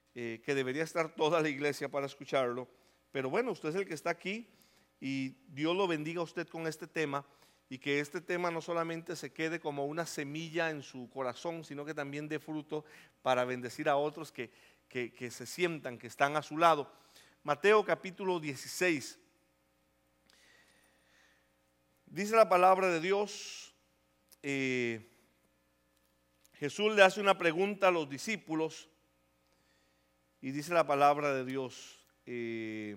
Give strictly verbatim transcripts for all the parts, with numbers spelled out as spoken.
eh, que debería estar toda la iglesia para escucharlo. Pero bueno, usted es el que está aquí y Dios lo bendiga a usted con este tema, y que este tema no solamente se quede como una semilla en su corazón, sino que también dé fruto para bendecir a otros que, que, que se sientan, que están a su lado. Mateo capítulo dieciséis. Dice la palabra de Dios, eh, Jesús le hace una pregunta a los discípulos y dice la palabra de Dios eh,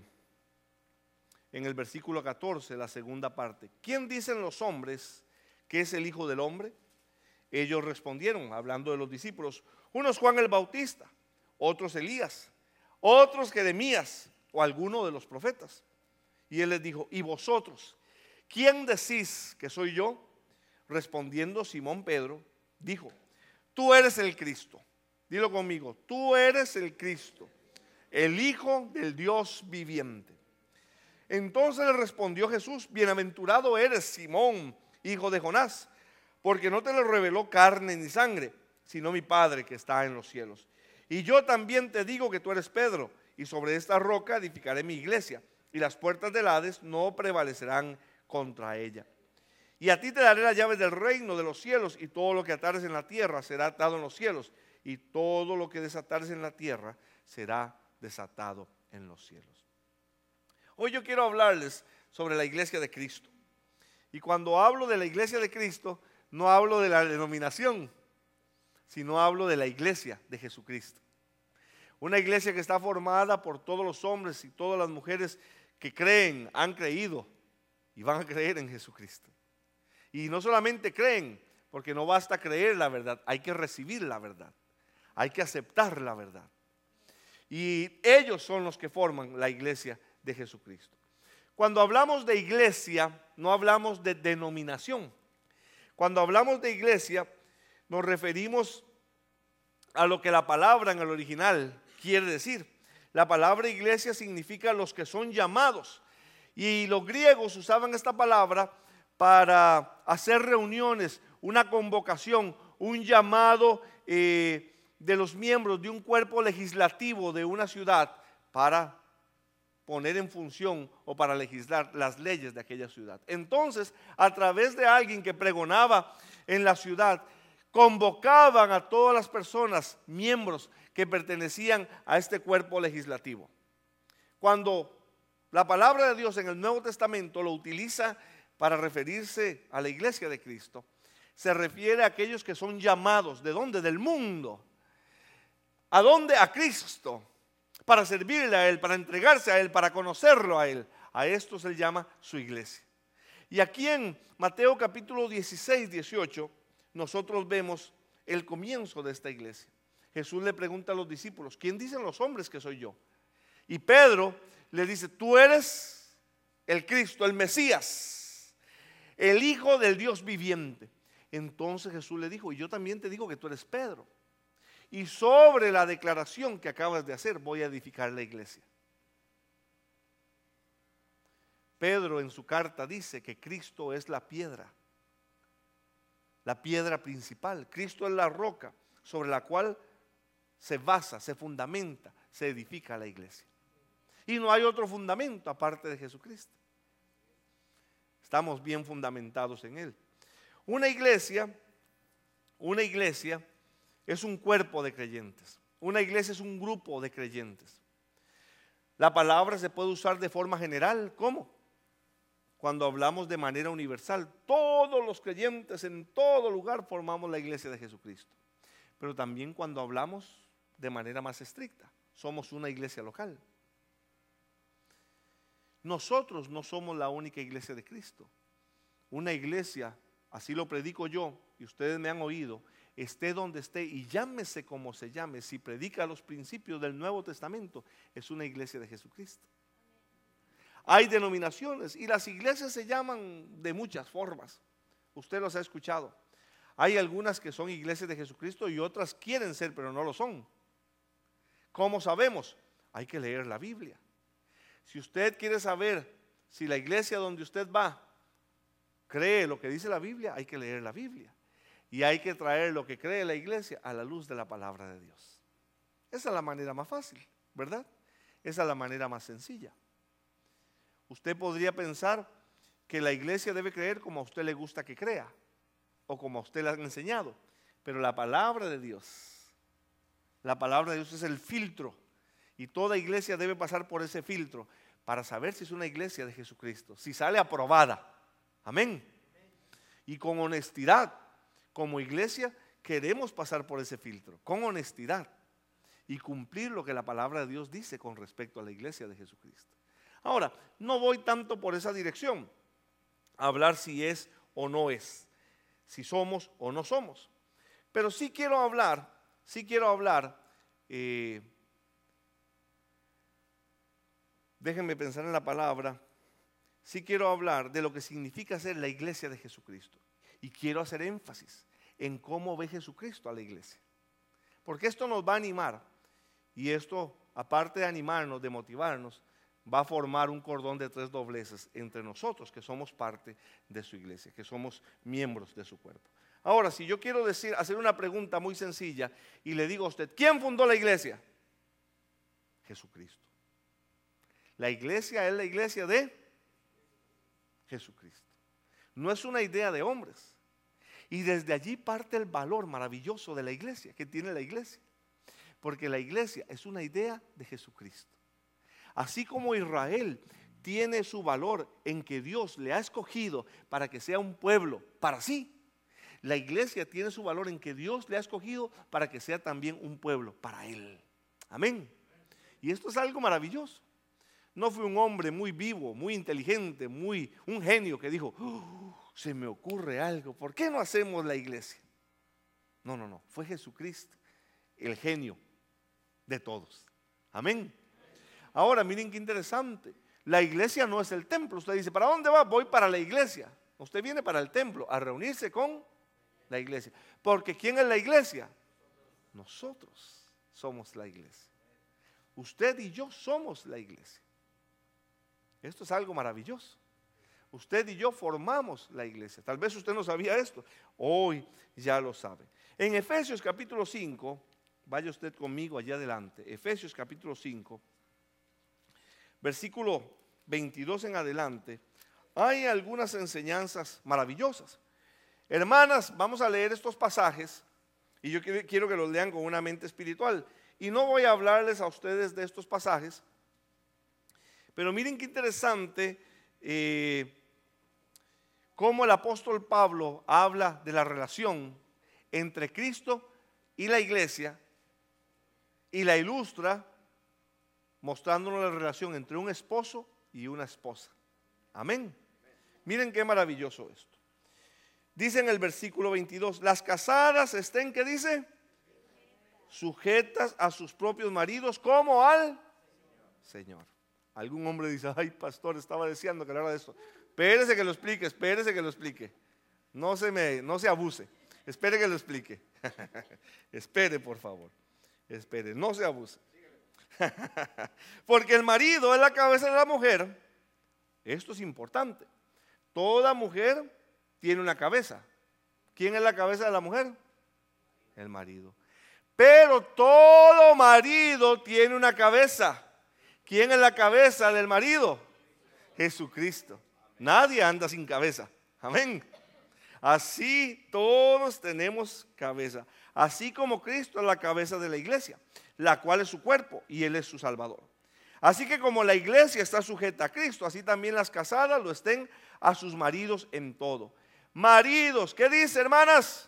en el versículo catorce, la segunda parte: ¿quién dicen los hombres que es el Hijo del Hombre? Ellos respondieron, hablando de los discípulos: unos Juan el Bautista, otros Elías, otros Jeremías o alguno de los profetas. Y él les dijo: ¿y vosotros, quién decís que soy yo? Respondiendo Simón Pedro, dijo: tú eres el Cristo. Dilo conmigo: tú eres el Cristo, el Hijo del Dios viviente. Entonces le respondió Jesús: bienaventurado eres, Simón, hijo de Jonás, porque no te lo reveló carne ni sangre, sino mi Padre que está en los cielos. Y yo también te digo que tú eres Pedro, y sobre esta roca edificaré mi iglesia, y las puertas del Hades no prevalecerán contra ella. Y a ti te daré las llaves del reino de los cielos, y todo lo que atares en la tierra será atado en los cielos, y todo lo que desatares en la tierra será desatado en los cielos. Hoy yo quiero hablarles sobre la iglesia de Cristo. Y cuando hablo de la iglesia de Cristo, no hablo de la denominación, sino hablo de la iglesia de Jesucristo. Una iglesia que está formada por todos los hombres y todas las mujeres que creen, han creído y van a creer en Jesucristo. Y no solamente creen, porque no basta creer la verdad, hay que recibir la verdad, hay que aceptar la verdad. Y ellos son los que forman la iglesia de Jesucristo. Cuando hablamos de iglesia, no hablamos de denominación. Cuando hablamos de iglesia, nos referimos a lo que la palabra en el original quiere decir. La palabra iglesia significa los que son llamados. Y los griegos usaban esta palabra para hacer reuniones, una convocación, un llamado eh, de los miembros de un cuerpo legislativo de una ciudad para poner en función o para legislar las leyes de aquella ciudad. Entonces, a través de alguien que pregonaba en la ciudad, convocaban a todas las personas, miembros que pertenecían a este cuerpo legislativo. Cuando la palabra de Dios en el Nuevo Testamento lo utiliza para referirse a la iglesia de Cristo, se refiere a aquellos que son llamados. ¿De dónde? Del mundo. ¿A dónde? A Cristo. Para servirle a Él, para entregarse a Él, para conocerlo a Él. A esto se le llama su iglesia. Y aquí en Mateo capítulo dieciséis, dieciocho, nosotros vemos el comienzo de esta iglesia. Jesús le pregunta a los discípulos: ¿quién dicen los hombres que soy yo? Y Pedro le dice: tú eres el Cristo, el Mesías, el Hijo del Dios viviente. Entonces Jesús le dijo: y yo también te digo que tú eres Pedro, y sobre la declaración que acabas de hacer voy a edificar la iglesia. Pedro en su carta dice que Cristo es la piedra, la piedra principal. Cristo es la roca sobre la cual se basa, se fundamenta, se edifica la iglesia. Y no hay otro fundamento aparte de Jesucristo. Estamos bien fundamentados en Él. Una iglesia, una iglesia es un cuerpo de creyentes. Una iglesia es un grupo de creyentes. La palabra se puede usar de forma general. ¿Cómo? Cuando hablamos de manera universal, todos los creyentes en todo lugar formamos la iglesia de Jesucristo. Pero también cuando hablamos de manera más estricta, somos una iglesia local. Nosotros no somos la única iglesia de Cristo. Una iglesia, así lo predico yo, y ustedes me han oído, esté donde esté y llámese como se llame, si predica los principios del Nuevo Testamento, es una iglesia de Jesucristo. Hay denominaciones y las iglesias se llaman de muchas formas. Usted los ha escuchado. Hay algunas que son iglesias de Jesucristo y otras quieren ser, pero no lo son. ¿Cómo sabemos? Hay que leer la Biblia. Si usted quiere saber si la iglesia donde usted va cree lo que dice la Biblia, hay que leer la Biblia. Y hay que traer lo que cree la iglesia a la luz de la palabra de Dios. Esa es la manera más fácil, ¿verdad? Esa es la manera más sencilla. Usted podría pensar que la iglesia debe creer como a usted le gusta que crea o como a usted le han enseñado. Pero la palabra de Dios, la palabra de Dios es el filtro y toda iglesia debe pasar por ese filtro para saber si es una iglesia de Jesucristo, si sale aprobada. Amén. Y con honestidad, como iglesia queremos pasar por ese filtro, con honestidad y cumplir lo que la palabra de Dios dice con respecto a la iglesia de Jesucristo. Ahora, no voy tanto por esa dirección, a hablar si es o no es, si somos o no somos. Pero sí quiero hablar, sí quiero hablar, eh, déjenme pensar en la palabra, sí quiero hablar de lo que significa ser la iglesia de Jesucristo. Y quiero hacer énfasis en cómo ve Jesucristo a la iglesia. Porque esto nos va a animar. Y esto, aparte de animarnos, de motivarnos, va a formar un cordón de tres dobleces entre nosotros, que somos parte de su iglesia, que somos miembros de su cuerpo. Ahora, si yo quiero decir, hacer una pregunta muy sencilla y le digo a usted, ¿quién fundó la iglesia? Jesucristo. La iglesia es la iglesia de Jesucristo. No es una idea de hombres. Y desde allí parte el valor maravilloso de la iglesia, que tiene la iglesia. Porque la iglesia es una idea de Jesucristo. Así como Israel tiene su valor en que Dios le ha escogido para que sea un pueblo para sí, la iglesia tiene su valor en que Dios le ha escogido para que sea también un pueblo para Él. Amén. Y esto es algo maravilloso. No fue un hombre muy vivo, muy inteligente, muy, un genio que dijo, oh, se me ocurre algo, ¿por qué no hacemos la iglesia? No, no, no, fue Jesucristo, el genio de todos. Amén. Ahora miren qué interesante, la iglesia no es el templo. Usted dice, ¿para dónde va? Voy para la iglesia. Usted viene para el templo a reunirse con la iglesia. Porque ¿quién es la iglesia? Nosotros somos la iglesia. Usted y yo somos la iglesia. Esto es algo maravilloso. Usted y yo formamos la iglesia. Tal vez usted no sabía esto. Hoy ya lo sabe. En Efesios capítulo cinco, vaya usted conmigo allá adelante. Efesios capítulo cinco, versículo veintidós en adelante, hay algunas enseñanzas maravillosas. Hermanas, vamos a leer estos pasajes y yo quiero que los lean con una mente espiritual. Y no voy a hablarles a ustedes de estos pasajes, pero miren qué interesante eh, cómo el apóstol Pablo habla de la relación entre Cristo y la iglesia y la ilustra mostrándonos la relación entre un esposo y una esposa. Amén. Miren qué maravilloso esto. Dice en el versículo veintidós, las casadas estén, ¿qué dice? Sujetas a sus propios maridos como al Señor. Algún hombre dice, ay pastor, estaba deseando que hablara de esto. Espérese que lo explique, espérese que lo explique. No se me, no se abuse. Espere que lo explique. Espere, por favor. Espere, no se abuse. Porque el marido es la cabeza de la mujer. Esto es importante. Toda mujer tiene una cabeza. ¿Quién es la cabeza de la mujer? El marido. Pero todo marido tiene una cabeza. ¿Quién es la cabeza del marido? Jesucristo. Nadie anda sin cabeza. Amén. Así todos tenemos cabeza. Así como Cristo es la cabeza de la iglesia, la cual es su cuerpo y Él es su Salvador. Así que como la iglesia está sujeta a Cristo, así también las casadas lo estén a sus maridos en todo. Maridos, ¿qué dice, hermanas?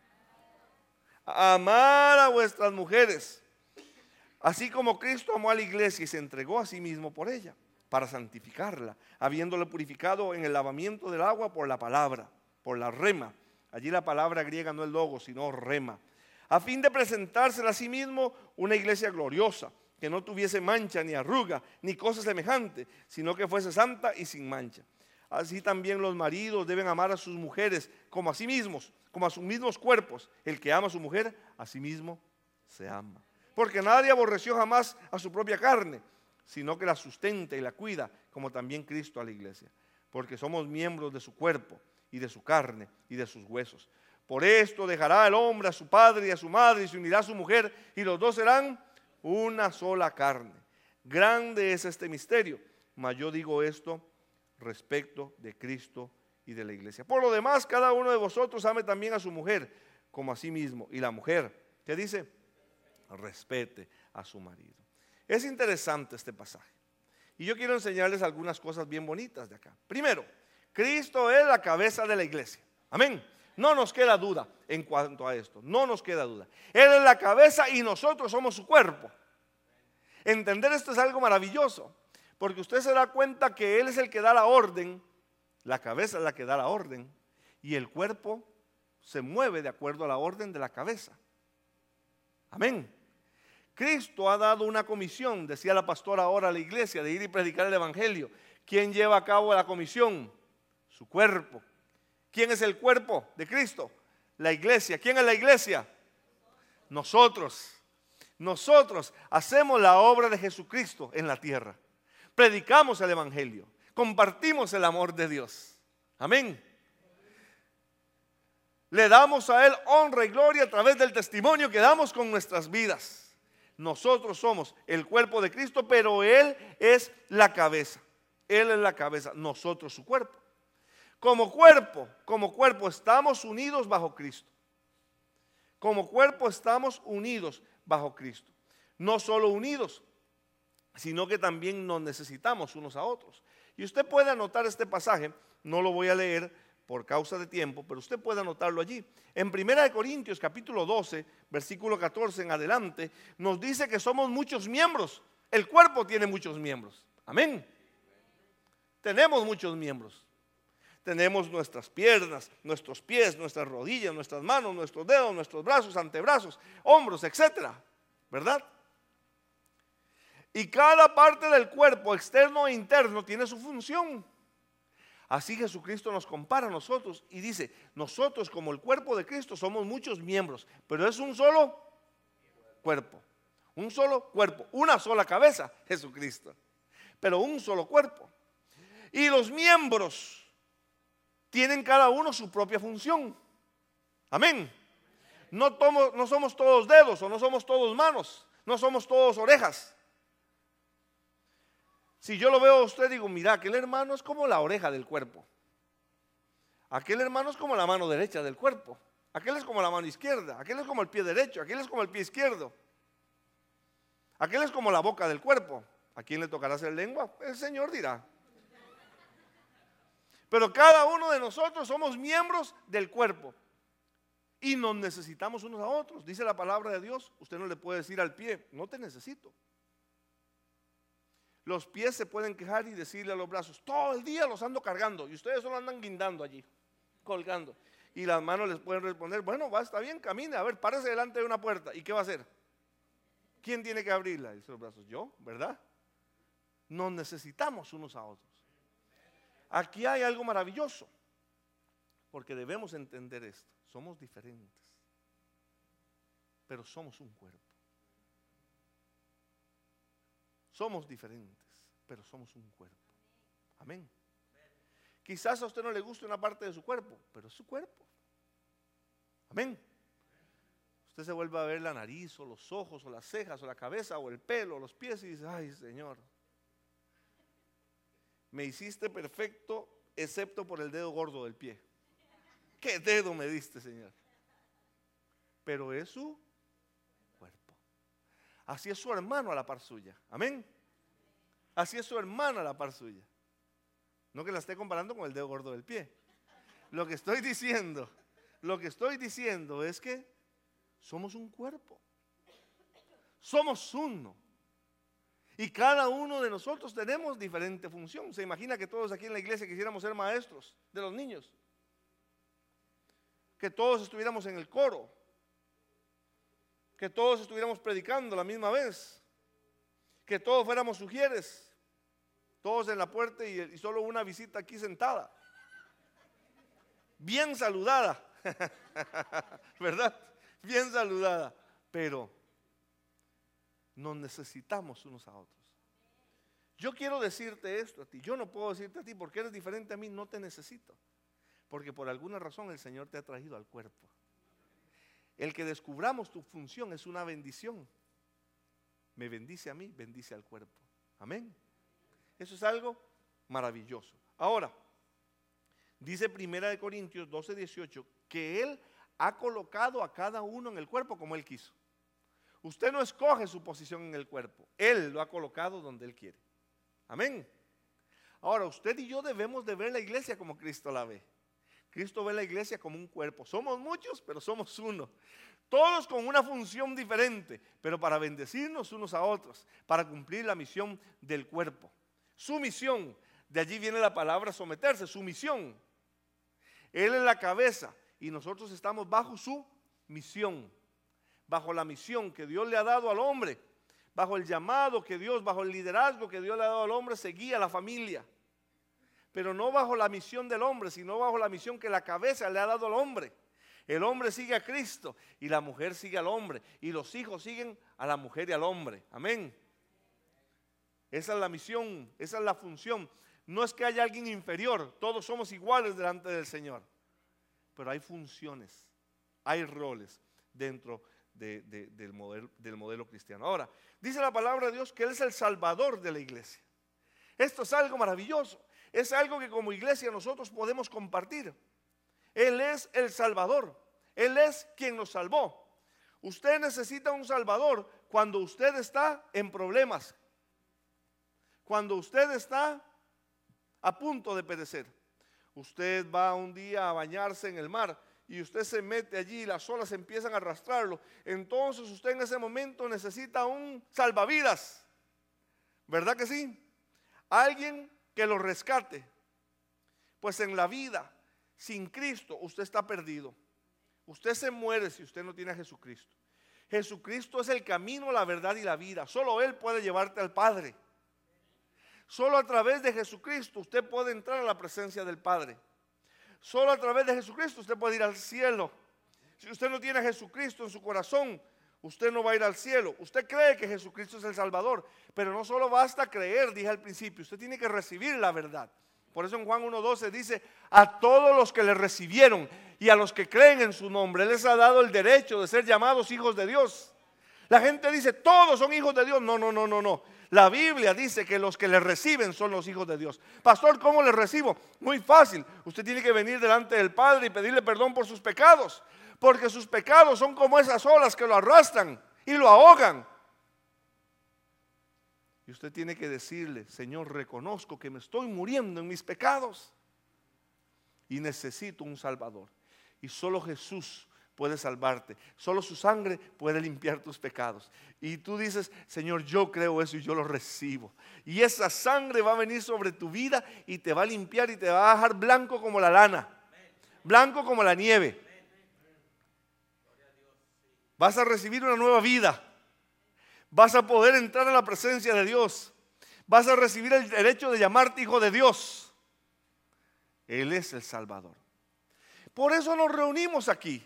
Amar a vuestras mujeres, así como Cristo amó a la iglesia y se entregó a sí mismo por ella, para santificarla, habiéndole purificado en el lavamiento del agua por la palabra, por la rema. Allí la palabra griega no es logos, sino rema. A fin de presentársela a sí mismo una iglesia gloriosa, que no tuviese mancha ni arruga, ni cosa semejante, sino que fuese santa y sin mancha. Así también los maridos deben amar a sus mujeres como a sí mismos, como a sus mismos cuerpos. El que ama a su mujer, a sí mismo se ama. Porque nadie aborreció jamás a su propia carne, sino que la sustenta y la cuida, como también Cristo a la iglesia. Porque somos miembros de su cuerpo y de su carne y de sus huesos. Por esto dejará el hombre a su padre y a su madre y se unirá a su mujer y los dos serán una sola carne. Grande es este misterio, mas yo digo esto respecto de Cristo y de la iglesia. Por lo demás, cada uno de vosotros ame también a su mujer como a sí mismo. Y la mujer, ¿qué dice? Respete a su marido. Es interesante este pasaje. Y yo quiero enseñarles algunas cosas bien bonitas de acá. Primero, Cristo es la cabeza de la iglesia. Amén. No nos queda duda en cuanto a esto. No nos queda duda. Él es la cabeza y nosotros somos su cuerpo. Entender esto es algo maravilloso, porque usted se da cuenta que Él es el que da la orden, la cabeza es la que da la orden, y el cuerpo se mueve de acuerdo a la orden de la cabeza. Amén. Cristo ha dado una comisión, decía la pastora ahora a la iglesia, de ir y predicar el evangelio. ¿Quién lleva a cabo la comisión? Su cuerpo. ¿Quién es el cuerpo de Cristo? La iglesia. ¿Quién es la iglesia? Nosotros. Nosotros hacemos la obra de Jesucristo en la tierra. Predicamos el evangelio. Compartimos el amor de Dios. Amén. Le damos a Él honra y gloria a través del testimonio que damos con nuestras vidas. Nosotros somos el cuerpo de Cristo, pero Él es la cabeza. Él es la cabeza, nosotros su cuerpo. Como cuerpo, como cuerpo estamos unidos bajo Cristo. Como cuerpo estamos unidos bajo Cristo. No solo unidos, sino que también nos necesitamos unos a otros. Y usted puede anotar este pasaje, no lo voy a leer por causa de tiempo, pero usted puede anotarlo allí. En primera de Corintios capítulo doce, versículo catorce en adelante, nos dice que somos muchos miembros. El cuerpo tiene muchos miembros. Amén. Tenemos muchos miembros. Tenemos nuestras piernas, nuestros pies, nuestras rodillas, nuestras manos, nuestros dedos, nuestros brazos, antebrazos, hombros, etcétera. ¿Verdad? Y cada parte del cuerpo, externo e interno, tiene su función. Así Jesucristo nos compara a nosotros y dice, nosotros como el cuerpo de Cristo somos muchos miembros, pero es un solo cuerpo. Un solo cuerpo, una sola cabeza, Jesucristo. Pero un solo cuerpo. Y los miembros tienen cada uno su propia función. Amén. No, tomo, no somos todos dedos o no somos todos manos, no somos todos orejas. Si yo lo veo a usted digo, mira, aquel hermano es como la oreja del cuerpo. Aquel hermano es como la mano derecha del cuerpo. Aquel es como la mano izquierda. Aquel es como el pie derecho. Aquel es como el pie izquierdo. Aquel es como la boca del cuerpo. ¿A quién le tocará hacer lengua? El Señor dirá. Pero cada uno de nosotros somos miembros del cuerpo. Y nos necesitamos unos a otros. Dice la palabra de Dios. Usted no le puede decir al pie, no te necesito. Los pies se pueden quejar y decirle a los brazos, todo el día los ando cargando. Y ustedes solo andan guindando allí, colgando. Y las manos les pueden responder, bueno, va, está bien, camine. A ver, párese delante de una puerta. ¿Y qué va a hacer? ¿Quién tiene que abrirla? Dice los brazos, yo, ¿verdad? Nos necesitamos unos a otros. Aquí hay algo maravilloso. Porque debemos entender esto. Somos diferentes, pero somos un cuerpo. Somos diferentes, pero somos un cuerpo. Amén. Quizás a usted no le guste una parte de su cuerpo, pero es su cuerpo. Amén. Usted se vuelve a ver la nariz, o los ojos, o las cejas, o la cabeza, o el pelo, o los pies, y dice, ay Señor, me hiciste perfecto, excepto por el dedo gordo del pie. ¿Qué dedo me diste, Señor? Pero es su cuerpo. Así es su hermano a la par suya. Amén. Así es su hermano a la par suya. No que la esté comparando con el dedo gordo del pie. Lo que estoy diciendo, lo que estoy diciendo es que somos un cuerpo. Somos uno. Y cada uno de nosotros tenemos diferente función. Se imagina que todos aquí en la iglesia quisiéramos ser maestros de los niños. Que todos estuviéramos en el coro. Que todos estuviéramos predicando la misma vez. Que todos fuéramos sugieres. Todos en la puerta y, y solo una visita aquí sentada. Bien saludada. ¿Verdad? Bien saludada. Pero nos necesitamos unos a otros. Yo quiero decirte esto a ti. Yo no puedo decirte a ti porque eres diferente a mí, no te necesito. Porque por alguna razón el Señor te ha traído al cuerpo. El que descubramos tu función es una bendición. me bendice a mí, bendice al cuerpo. Amén. Eso es algo maravilloso. Ahora, dice Primera de Corintios doce, dieciocho, que Él ha colocado a cada uno en el cuerpo como Él quiso. Usted no escoge su posición en el cuerpo, Él lo ha colocado donde Él quiere. Amén. Ahora, usted y yo debemos de ver la iglesia como Cristo la ve. Cristo ve la iglesia como un cuerpo. Somos muchos, pero somos uno. Todos con una función diferente, pero para bendecirnos unos a otros, para cumplir la misión del cuerpo. Su misión, de allí viene la palabra someterse, su misión. Él es la cabeza y nosotros estamos bajo su misión, bajo la misión que Dios le ha dado al hombre, bajo el llamado que Dios, bajo el liderazgo que Dios le ha dado al hombre, se guía a la familia. Pero no bajo la misión del hombre, sino bajo la misión que la cabeza le ha dado al hombre. El hombre sigue a Cristo y la mujer sigue al hombre. Y los hijos siguen a la mujer y al hombre. Amén. Esa es la misión, esa es la función. No es que haya alguien inferior, todos somos iguales delante del Señor. Pero hay funciones, hay roles dentro de, de, del, modelo, del modelo cristiano. Ahora, dice la palabra de Dios que Él es el Salvador de la iglesia. Esto es algo maravilloso. Es algo que como iglesia nosotros podemos compartir. Él es el Salvador. Él es quien nos salvó. Usted necesita un Salvador cuando usted está en problemas. Cuando usted está a punto de perecer. Usted va un día a bañarse en el mar y usted se mete allí y las olas empiezan a arrastrarlo. Entonces usted en ese momento necesita un salvavidas. ¿Verdad que sí? Alguien que lo rescate. Pues en la vida sin Cristo usted está perdido. Usted se muere si usted no tiene a Jesucristo. Jesucristo es el camino, la verdad y la vida. Solo Él puede llevarte al Padre. Solo a través de Jesucristo usted puede entrar a la presencia del Padre. Solo a través de Jesucristo usted puede ir al cielo. Si usted no tiene a Jesucristo en su corazón, usted no va a ir al cielo. Usted cree que Jesucristo es el Salvador, pero no solo basta creer, dije al principio, usted tiene que recibir la verdad. Por eso en Juan uno doce dice, a todos los que le recibieron y a los que creen en su nombre, Él les ha dado el derecho de ser llamados hijos de Dios. La gente dice, todos son hijos de Dios. No, no, no, no, no. La Biblia dice que los que le reciben son los hijos de Dios. Pastor, ¿cómo le recibo? Muy fácil. Usted tiene que venir delante del Padre y pedirle perdón por sus pecados. Porque sus pecados son como esas olas que lo arrastran y lo ahogan. Y usted tiene que decirle, Señor, reconozco que me estoy muriendo en mis pecados y necesito un Salvador. Y solo Jesús puede salvarte. Solo su sangre puede limpiar tus pecados. Y tú dices, Señor, yo creo eso y yo lo recibo. Y esa sangre va a venir sobre tu vida y te va a limpiar y te va a dejar blanco como la lana. Blanco como la nieve. Vas a recibir una nueva vida. Vas a poder entrar a la presencia de Dios. Vas a recibir el derecho de llamarte hijo de Dios. Él es el Salvador. Por eso nos reunimos aquí.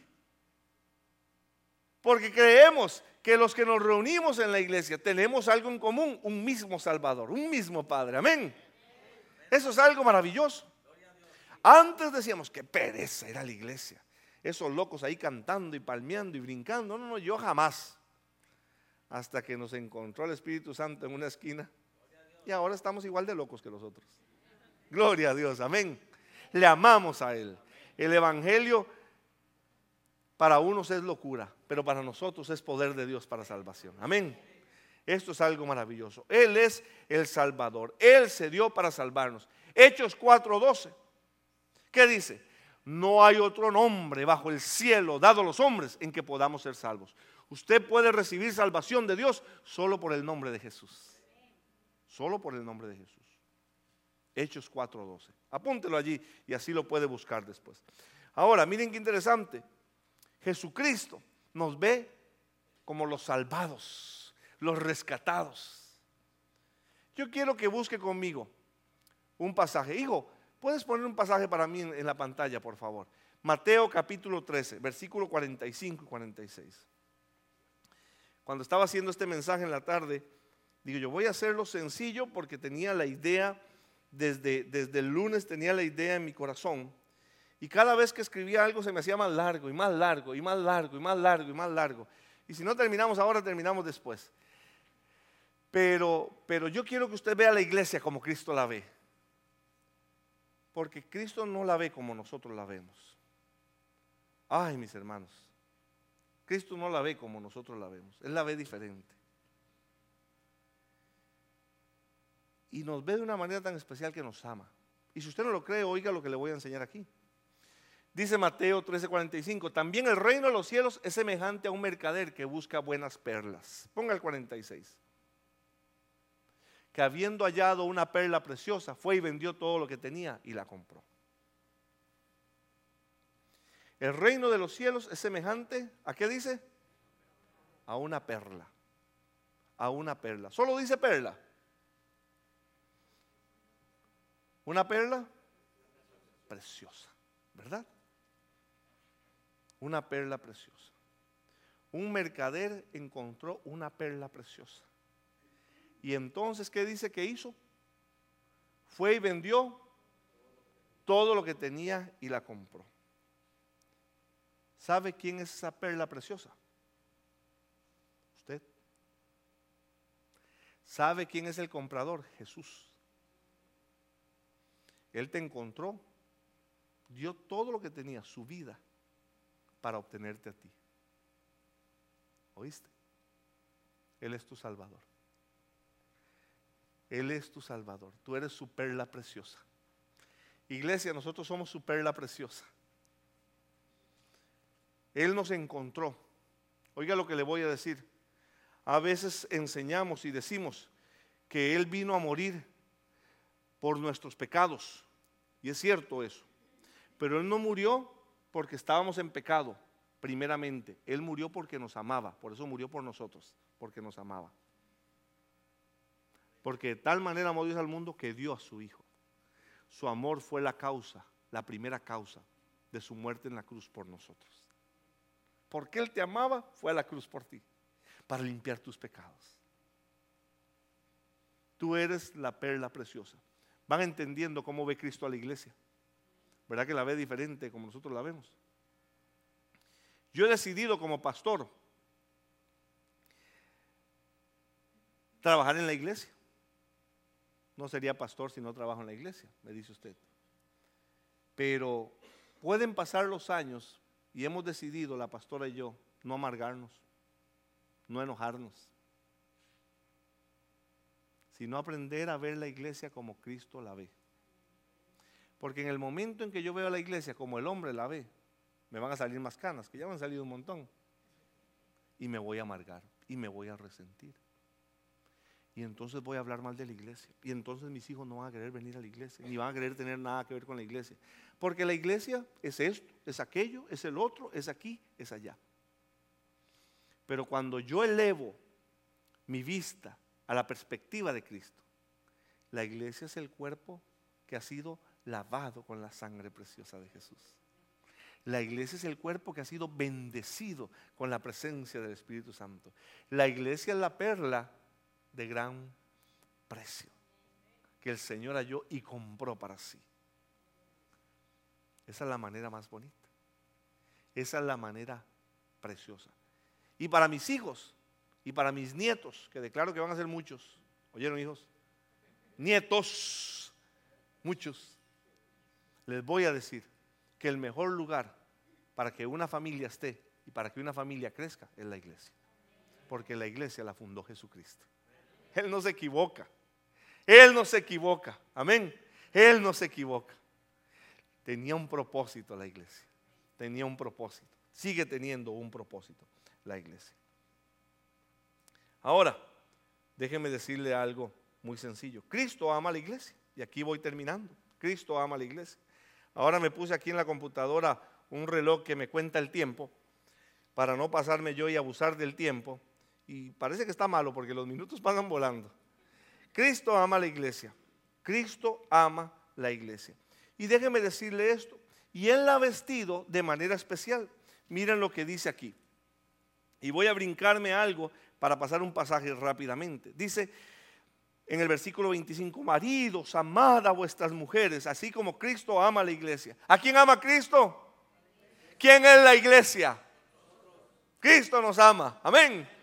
Porque creemos que los que nos reunimos en la iglesia tenemos algo en común, un mismo Salvador, un mismo Padre. Amén. Eso es algo maravilloso. Antes decíamos que pereza ir a la iglesia. Esos locos ahí cantando y palmeando y brincando. No, no, yo jamás. Hasta que nos encontró el Espíritu Santo en una esquina. Y ahora estamos igual de locos que los otros. Gloria a Dios, amén. Le amamos a Él. El Evangelio para unos es locura, pero para nosotros es poder de Dios para salvación. Amén. Esto es algo maravilloso. Él es el Salvador. Él se dio para salvarnos. Hechos cuatro doce. ¿Qué dice? No hay otro nombre bajo el cielo dado a los hombres en que podamos ser salvos. Usted puede recibir salvación de Dios solo por el nombre de Jesús. Solo por el nombre de Jesús. Hechos cuatro doce. Apúntelo allí y así lo puede buscar después. Ahora, miren qué interesante. Jesucristo nos ve como los salvados, los rescatados. Yo quiero que busque conmigo un pasaje. Hijo, ¿puedes poner un pasaje para mí en, en la pantalla, por favor? Mateo capítulo trece, versículo cuarenta y cinco y cuarenta y seis. Cuando estaba haciendo este mensaje en la tarde, digo, yo voy a hacerlo sencillo porque tenía la idea, desde, desde el lunes tenía la idea en mi corazón. Y cada vez que escribía algo se me hacía más largo y más largo y más largo y más largo y más largo. Y si no terminamos ahora, terminamos después. Pero, pero yo quiero que usted vea la iglesia como Cristo la ve. Porque Cristo no la ve como nosotros la vemos. Ay, mis hermanos, Cristo no la ve como nosotros la vemos. Él la ve diferente. Y nos ve de una manera tan especial que nos ama. Y si usted no lo cree, oiga lo que le voy a enseñar aquí. Dice Mateo trece cuarenta y cinco, también el reino de los cielos es semejante a un mercader que busca buenas perlas. Ponga el cuarenta y seis. Que habiendo hallado una perla preciosa, fue y vendió todo lo que tenía y la compró. El reino de los cielos es semejante, ¿a qué dice? A una perla. A una perla. Solo dice perla. Una perla preciosa, ¿verdad? Una perla preciosa. Un mercader encontró una perla preciosa. Y entonces, ¿qué dice que hizo? Fue y vendió todo lo que tenía y la compró. ¿Sabe quién es esa perla preciosa? Usted. ¿Sabe quién es el comprador? Jesús. Él te encontró, dio todo lo que tenía, su vida, para obtenerte a ti. ¿Oíste? Él es tu Salvador. Él es tu Salvador. Tú eres su perla preciosa. Iglesia, nosotros somos su perla preciosa. Él nos encontró. Oiga lo que le voy a decir. A veces enseñamos y decimos que Él vino a morir por nuestros pecados. Y es cierto eso. Pero Él no murió porque estábamos en pecado, primeramente. Él murió porque nos amaba. Por eso murió por nosotros, porque nos amaba. Porque de tal manera amó Dios al mundo que dio a su Hijo. Su amor fue la causa, la primera causa de su muerte en la cruz por nosotros. Porque Él te amaba, fue a la cruz por ti, para limpiar tus pecados. Tú eres la perla preciosa. Van entendiendo cómo ve Cristo a la iglesia. ¿Verdad que la ve diferente como nosotros la vemos? Yo he decidido como pastor trabajar en la iglesia. No sería pastor si no trabajo en la iglesia, me dice usted. Pero pueden pasar los años y hemos decidido, la pastora y yo, no amargarnos, no enojarnos, sino aprender a ver la iglesia como Cristo la ve. Porque en el momento en que yo veo a la iglesia como el hombre la ve, me van a salir más canas, que ya me han salido un montón. Y me voy a amargar, y me voy a resentir. Y entonces voy a hablar mal de la iglesia. Y entonces mis hijos no van a querer venir a la iglesia, ni van a querer tener nada que ver con la iglesia. Porque la iglesia es esto, es aquello, es el otro, es aquí, es allá. Pero cuando yo elevo mi vista a la perspectiva de Cristo, la iglesia es el cuerpo que ha sido lavado con la sangre preciosa de Jesús. La iglesia es el cuerpo que ha sido bendecido con la presencia del Espíritu Santo. La iglesia es la perla de gran precio que el Señor halló y compró para sí. Esa es la manera más bonita. Esa es la manera preciosa. Y para mis hijos y para mis nietos, que declaro que van a ser muchos. ¿Oyeron, hijos? Nietos, muchos. Les voy a decir que el mejor lugar para que una familia esté y para que una familia crezca es la iglesia. Porque la iglesia la fundó Jesucristo. Él no se equivoca. Él no se equivoca. Amén. Él no se equivoca. Tenía un propósito la iglesia. Tenía un propósito. Sigue teniendo un propósito la iglesia. Ahora, déjeme decirle algo muy sencillo. Cristo ama a la iglesia. Y aquí voy terminando. Cristo ama a la iglesia. Ahora me puse aquí en la computadora un reloj que me cuenta el tiempo para no pasarme yo y abusar del tiempo. Y parece que está malo porque los minutos pasan volando. Cristo ama a la iglesia. Cristo ama la iglesia. Y déjeme decirle esto. Y Él la ha vestido de manera especial. Miren lo que dice aquí. Y voy a brincarme algo para pasar un pasaje rápidamente. Dice en el versículo veinticinco, maridos, amad a vuestras mujeres, así como Cristo ama a la iglesia. ¿A quién ama Cristo? ¿Quién es la iglesia? Cristo nos ama. Amén.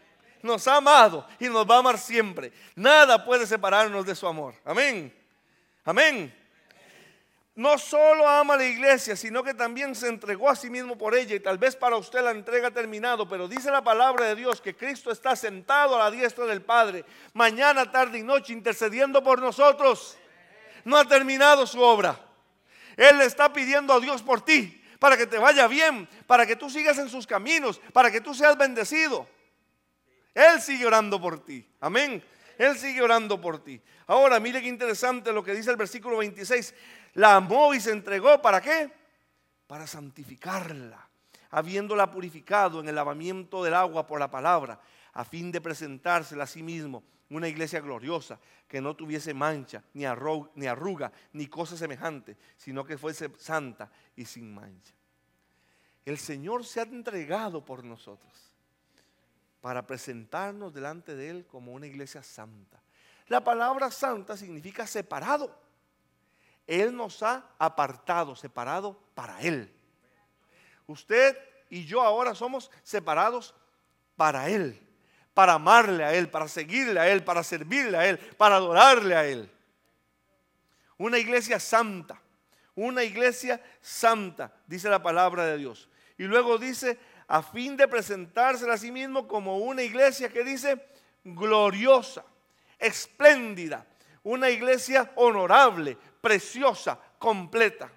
nos ha amado y nos va a amar siempre. Nada puede separarnos de su amor. Amén. Amén. No solo ama a la iglesia, sino que también se entregó a sí mismo por ella. Y tal vez para usted la entrega ha terminado, pero dice la palabra de Dios que Cristo está sentado a la diestra del Padre, mañana, tarde y noche, intercediendo por nosotros. No ha terminado su obra. Él le está pidiendo a Dios por ti, para que te vaya bien, para que tú sigas en sus caminos, para que tú seas bendecido. Él sigue orando por ti. Amén. Él sigue orando por ti. Ahora, mire qué interesante lo que dice el versículo veintiséis. La amó y se entregó, ¿para qué? Para santificarla, habiéndola purificado en el lavamiento del agua por la palabra, a fin de presentársela a sí mismo una iglesia gloriosa, que no tuviese mancha, ni arruga, ni arruga, ni cosa semejante, sino que fuese santa y sin mancha. El Señor se ha entregado por nosotros para presentarnos delante de Él como una iglesia santa. La palabra santa significa separado. Él nos ha apartado, separado para Él. Usted y yo ahora somos separados para Él, para amarle a Él, para seguirle a Él, para servirle a Él, para adorarle a Él. Una iglesia santa, una iglesia santa, dice la palabra de Dios. Y luego dice, a fin de presentársela a sí mismo como una iglesia que dice gloriosa, espléndida, una iglesia honorable, preciosa, completa.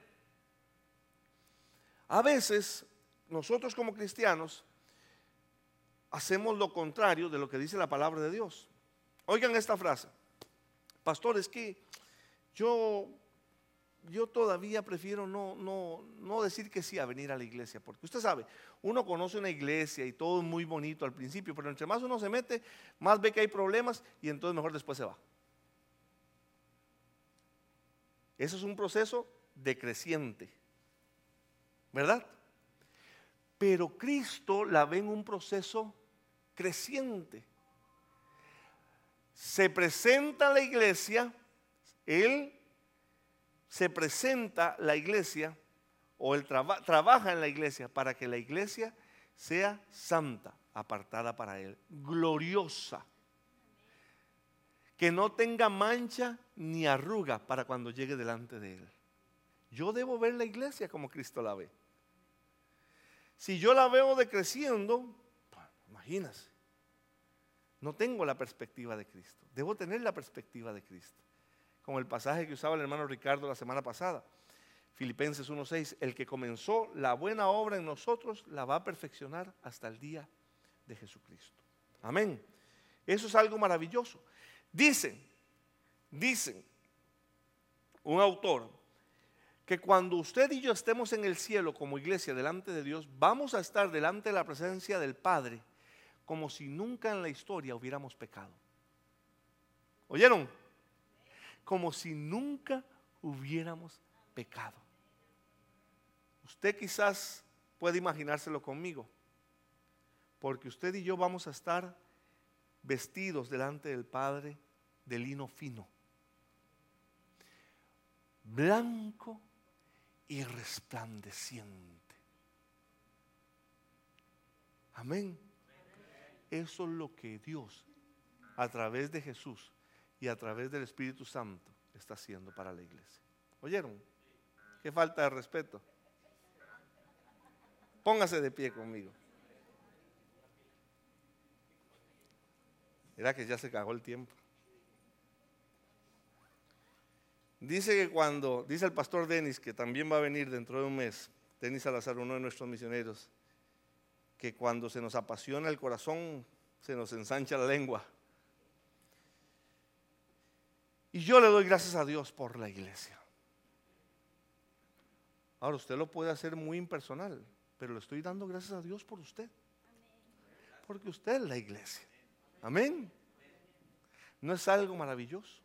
A veces nosotros como cristianos hacemos lo contrario de lo que dice la palabra de Dios. Oigan esta frase: pastor, es que yo, yo todavía prefiero no, no, no decir que sí a venir a la iglesia, porque usted sabe, uno conoce una iglesia y todo es muy bonito al principio, pero entre más uno se mete, más ve que hay problemas y entonces mejor después se va. Eso es un proceso decreciente, ¿verdad? Pero Cristo la ve en un proceso creciente. Se presenta la iglesia, Él se presenta la iglesia, o Él traba, trabaja en la iglesia para que la iglesia sea santa, apartada para Él, gloriosa, que no tenga mancha ni arruga para cuando llegue delante de Él. Yo debo ver la iglesia como Cristo la ve. Si yo la veo decreciendo, imagínense, no tengo la perspectiva de Cristo. Debo tener la perspectiva de Cristo. Como el pasaje que usaba el hermano Ricardo la semana pasada, Filipenses uno seis, el que comenzó la buena obra en nosotros la va a perfeccionar hasta el día de Jesucristo. Amén. Eso es algo maravilloso. Dicen, dicen un autor que cuando usted y yo estemos en el cielo como iglesia delante de Dios, vamos a estar delante de la presencia del Padre como si nunca en la historia hubiéramos pecado. ¿Oyeron? Como si nunca hubiéramos pecado. Usted quizás puede imaginárselo conmigo, porque usted y yo vamos a estar vestidos delante del Padre de lino fino, blanco y resplandeciente. Amén. Eso es lo que Dios, a través de Jesús y a través del Espíritu Santo, está haciendo para la iglesia. ¿Oyeron? Qué falta de respeto. Póngase de pie conmigo. Era que ya se cagó el tiempo. Dice que cuando, dice el pastor Denis, que también va a venir dentro de un mes, Denis Salazar, uno de nuestros misioneros, que cuando se nos apasiona el corazón, se nos ensancha la lengua. Y yo le doy gracias a Dios por la iglesia. Ahora usted lo puede hacer muy impersonal, pero le estoy dando gracias a Dios por usted. Porque usted es la iglesia. Amén. ¿No es algo maravilloso?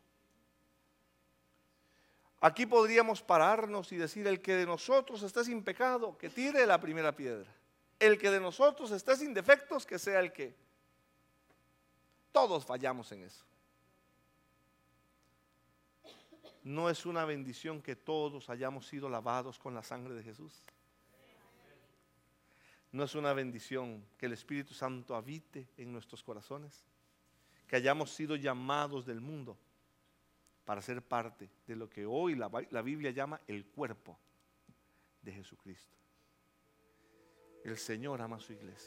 Aquí podríamos pararnos y decir: el que de nosotros esté sin pecado, que tire la primera piedra. El que de nosotros esté sin defectos, que sea el que. Todos fallamos en eso. ¿No es una bendición que todos hayamos sido lavados con la sangre de Jesús? ¿No es una bendición que el Espíritu Santo habite en nuestros corazones? Que hayamos sido llamados del mundo para ser parte de lo que hoy la, la Biblia llama el cuerpo de Jesucristo. El Señor ama a su iglesia.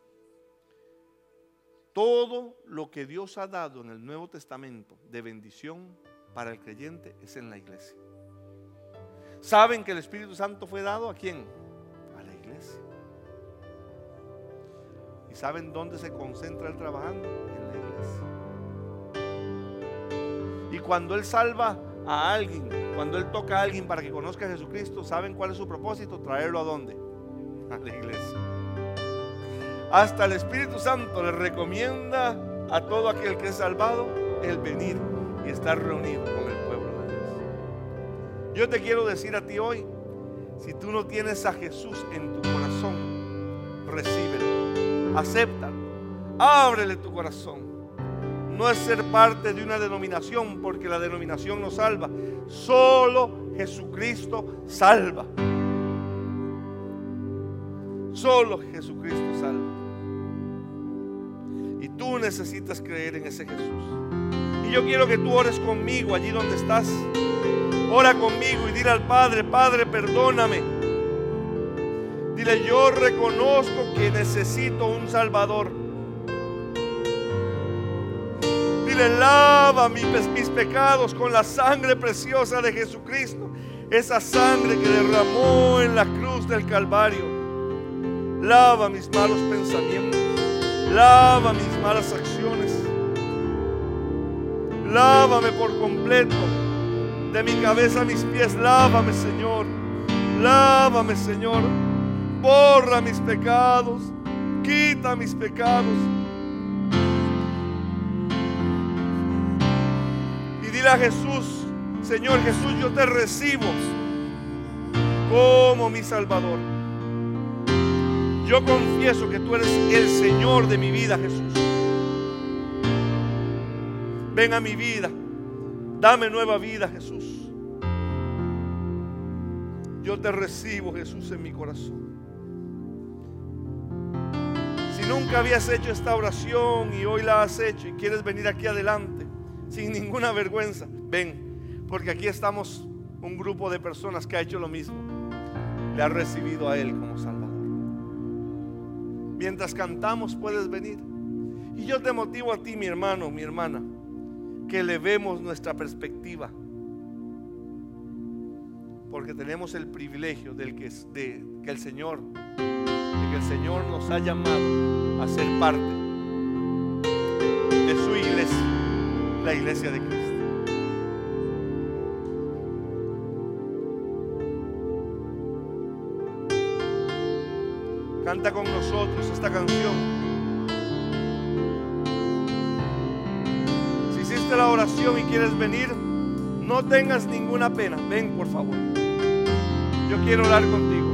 Todo lo que Dios ha dado en el Nuevo Testamento de bendición para el creyente es en la iglesia. ¿Saben que el Espíritu Santo fue dado a quién? A la iglesia. ¿Y saben dónde se concentra Él trabajando? En la iglesia. Y cuando Él salva a alguien, cuando Él toca a alguien para que conozca a Jesucristo, ¿saben cuál es su propósito? Traerlo ¿a dónde? A la iglesia. Hasta el Espíritu Santo le recomienda a todo aquel que es salvado el venir y estar reunido con el pueblo de Dios. Yo te quiero decir a ti hoy, si tú no tienes a Jesús en tu corazón, recíbelo, acéptalo, ábrele tu corazón. No es ser parte de una denominación, porque la denominación no salva. Solo Jesucristo salva. Solo Jesucristo salva. Y tú necesitas creer en ese Jesús. Y yo quiero que tú ores conmigo allí donde estás. Ora conmigo y dile al Padre: Padre, perdóname. Dile: yo reconozco que necesito un Salvador. Dile: lava mis, mis pecados con la sangre preciosa de Jesucristo. Esa sangre que derramó en la cruz del Calvario. Lava mis malos pensamientos. Lava mis malas acciones. Lávame por completo, de mi cabeza a mis pies. Lávame, Señor. Lávame, Señor. Borra mis pecados. Quita mis pecados. Y dile a Jesús: Señor Jesús, yo te recibo como mi Salvador. Yo confieso que tú eres el Señor de mi vida, Jesús. Ven a mi vida. Dame nueva vida, Jesús. Yo te recibo, Jesús, en mi corazón. Si nunca habías hecho esta oración y hoy la has hecho y quieres venir aquí adelante sin ninguna vergüenza, ven, porque aquí estamos un grupo de personas que ha hecho lo mismo. Le ha recibido a Él como Salvador. Mientras cantamos puedes venir. Y yo te motivo a ti, mi hermano, mi hermana, que elevemos nuestra perspectiva, porque tenemos el privilegio del que, de, que el Señor, de que el Señor nos ha llamado a ser parte de su iglesia, la iglesia de Cristo. Canta con nosotros esta canción. Si hiciste la oración y quieres venir, no tengas ninguna pena. Ven, por favor. Yo quiero orar contigo.